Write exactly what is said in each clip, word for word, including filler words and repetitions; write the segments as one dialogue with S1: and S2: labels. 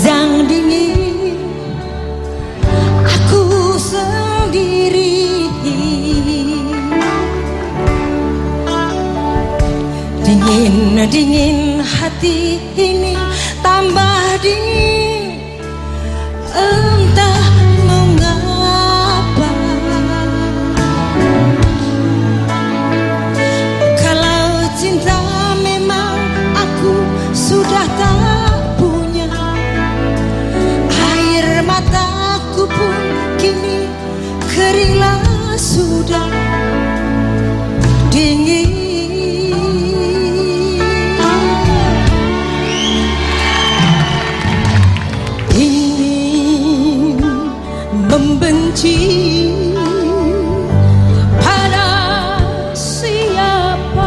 S1: yang dingin, aku sendiri. Dingin, dingin hati ini tambah dingin, entah mengapa. Kalau cinta memang aku sudah tak punya, air mataku pun kini keringlah sudah. Dingin, membenci pada siapa.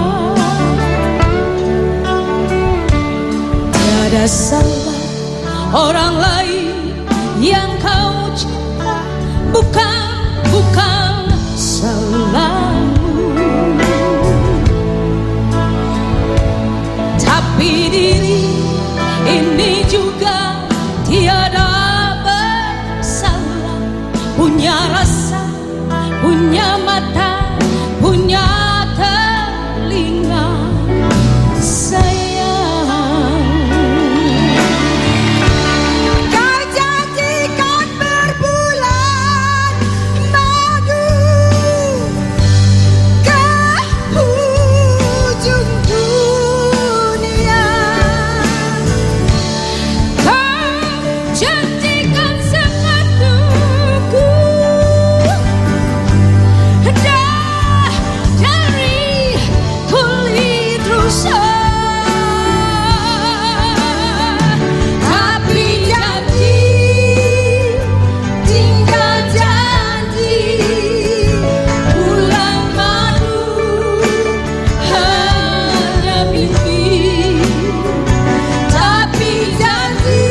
S1: Tiada salah orang lain yang kau cinta, bukan, bukan salahmu. Tapi diri ini juga tiada punya rasa, punya mata, punya telinga, sayang. Kau janjikan berbulan madu ke ujung dunia. Kau janjikan sepatuku dari kulit rusa, tapi janji tinggal janji, bulan madu hanya mimpi. Tapi janji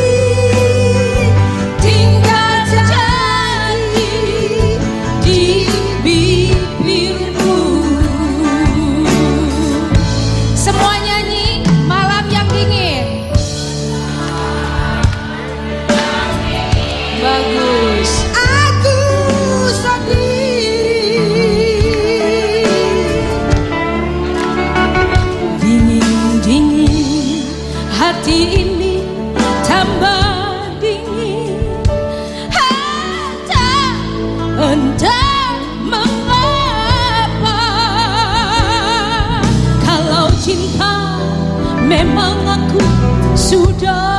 S1: tinggal janji di bibirmu. Semua nyanyi malam yang dingin. Bagus. Aku sendiri. Dingin, dingin hati ini tambah dingin, entah, entah mengapa. Kalau cinta memang aku sudah